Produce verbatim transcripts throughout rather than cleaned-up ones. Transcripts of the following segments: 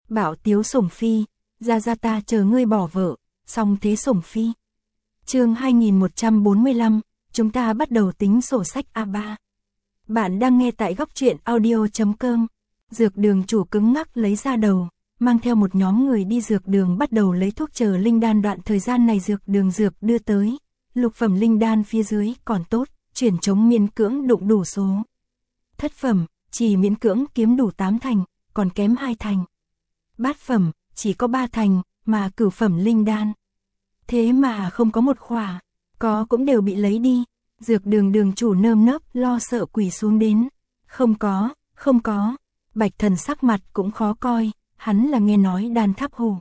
Bảo Tiếu Sủng Phi, ra ra ta chờ ngươi bỏ vợ, xong thế Sủng Phi. Chương hai nghìn một trăm bốn mươi lăm, chúng ta bắt đầu tính sổ sách a ba. Bạn đang nghe tại góc truyện audio chấm com. Dược đường chủ cứng ngắc lấy ra đầu, mang theo một nhóm người đi dược đường bắt đầu lấy thuốc chờ linh đan. Đoạn thời gian này dược đường dược đưa tới, lục phẩm linh đan phía dưới còn tốt, chuyển chống miễn cưỡng đụng đủ số. Thất phẩm, chỉ miễn cưỡng kiếm đủ tám thành, còn kém hai thành. Bát phẩm, chỉ có ba thành, mà cửu phẩm linh đan. Thế mà không có một khỏa, có cũng đều bị lấy đi. Dược đường đường chủ nơm nớp lo sợ quỳ xuống đến. Không có, không có. Bạch Thần sắc mặt cũng khó coi, hắn là nghe nói đan tháp hủ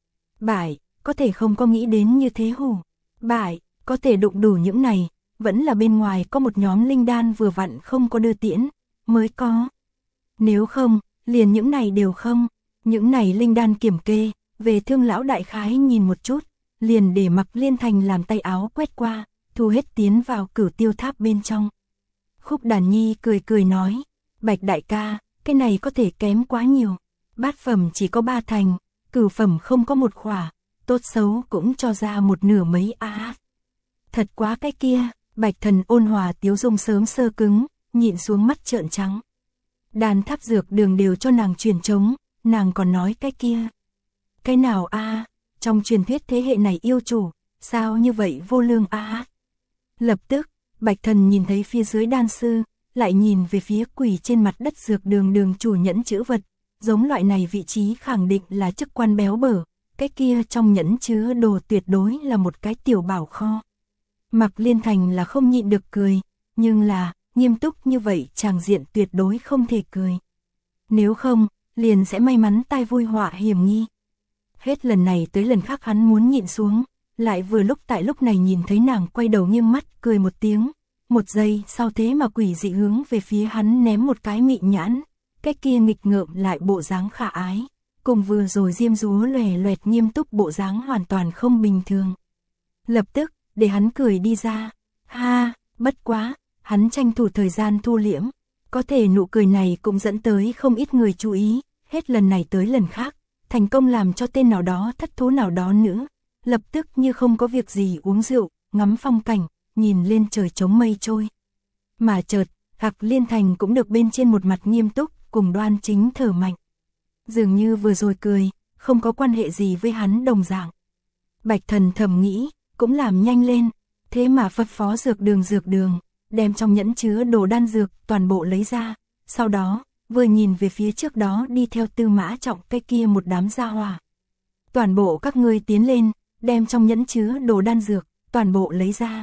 bại, có thể không có nghĩ đến như thế hủ bại, có thể đụng đủ những này, vẫn là bên ngoài có một nhóm linh đan vừa vặn không có đưa tiễn, mới có. Nếu không, liền những này đều không, những này linh đan kiểm kê, về Thương lão đại khái nhìn một chút, liền để Mặc Liên Thành làm tay áo quét qua, thu hết tiến vào Cửu Tiêu Tháp bên trong. Khúc Đàn Nhi cười cười nói, Bạch đại ca, cái này có thể kém quá nhiều, bát phẩm chỉ có ba thành, cửu phẩm không có một khỏa, tốt xấu cũng cho ra một nửa mấy a. À, thật quá cái kia. Bạch Thần ôn hòa tiếu dung sớm sơ cứng, nhịn xuống mắt trợn trắng. Đàn tháp dược đường đều cho nàng truyền trống, nàng còn nói cái kia. Cái nào a? À? Trong truyền thuyết thế hệ này yêu chủ, sao như vậy vô lương a? À? Lập tức, Bạch Thần nhìn thấy phía dưới đan sư, lại nhìn về phía quỷ trên mặt đất dược đường đường chủ nhẫn chữ vật, giống loại này vị trí khẳng định là chức quan béo bở, cái kia trong nhẫn chứa đồ tuyệt đối là một cái tiểu bảo kho. Mặc Liên Thành là không nhịn được cười, nhưng là, nghiêm túc như vậy tràng diện tuyệt đối không thể cười. Nếu không, liền sẽ may mắn tai vui họa hiểm nghi. Hết lần này tới lần khác hắn muốn nhịn xuống, lại vừa lúc tại lúc này nhìn thấy nàng quay đầu nghiêng mắt cười một tiếng, một giây sau thế mà quỷ dị hướng về phía hắn ném một cái mị nhãn, cái kia nghịch ngợm lại bộ dáng khả ái, cùng vừa rồi diêm dúa lòe loẹt nghiêm túc bộ dáng hoàn toàn không bình thường. Lập tức, để hắn cười đi ra, ha, bất quá, hắn tranh thủ thời gian thu liễm, có thể nụ cười này cũng dẫn tới không ít người chú ý, hết lần này tới lần khác, thành công làm cho tên nào đó thất thố nào đó nữa, lập tức như không có việc gì uống rượu, ngắm phong cảnh, nhìn lên trời trống mây trôi. Mà chợt, Mặc Liên Thành cũng được bên trên một mặt nghiêm túc, cùng đoan chính thở mạnh. Dường như vừa rồi cười, không có quan hệ gì với hắn đồng dạng. Bạch Thần thầm nghĩ, cũng làm nhanh lên, thế mà phân phó dược đường dược đường, đem trong nhẫn chứa đồ đan dược toàn bộ lấy ra, sau đó, vừa nhìn về phía trước đó đi theo Tư Mã Trọng cái kia một đám gia hỏa. Toàn bộ các ngươi tiến lên, đem trong nhẫn chứa đồ đan dược, toàn bộ lấy ra.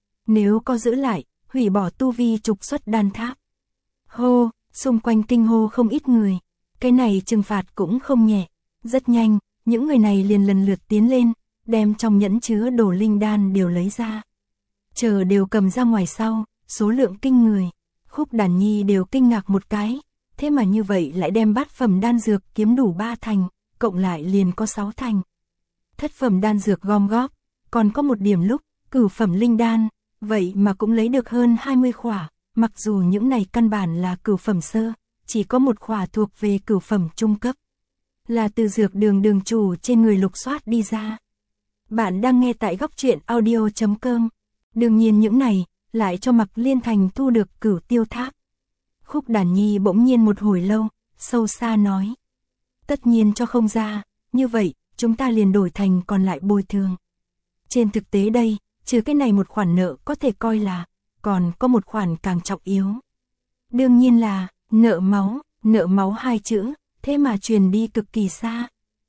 Nếu có giữ lại, hủy bỏ tu vi trục xuất đan tháp. Hô, xung quanh kinh hô không ít người, cái này trừng phạt cũng không nhẹ, rất nhanh, những người này liền lần lượt tiến lên, đem trong nhẫn chứa đồ linh đan đều lấy ra. Chờ đều cầm ra ngoài sau, số lượng kinh người, Khúc Đàn Nhi đều kinh ngạc một cái, thế mà như vậy lại đem bát phẩm đan dược kiếm đủ ba thành, cộng lại liền có sáu thành. Thất phẩm đan dược gom góp, còn có một điểm lúc, cửu phẩm linh đan, vậy mà cũng lấy được hơn hai mươi khỏa, mặc dù những này căn bản là cửu phẩm sơ, chỉ có một khỏa thuộc về cửu phẩm trung cấp. Là từ dược đường đường chủ trên người lục soát đi ra. Bạn đang nghe tại góc truyện audio chấm com. Đương nhiên những này, lại cho Mặc Liên Thành thu được Cửu Tiêu Tháp. Khúc Đàn Nhi bỗng nhiên một hồi lâu, sâu xa nói. Tất nhiên cho không ra, như vậy, chúng ta liền đổi thành còn lại bồi thường. Trên thực tế đây, trừ cái này một khoản nợ có thể coi là, còn có một khoản càng trọng yếu. Đương nhiên là, nợ máu, nợ máu hai chữ, thế mà truyền đi cực kỳ xa.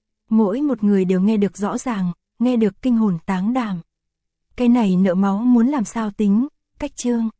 Mỗi một người đều nghe được rõ ràng, nghe được kinh hồn táng đảm. Cái này nợ máu muốn làm sao tính, cách chương.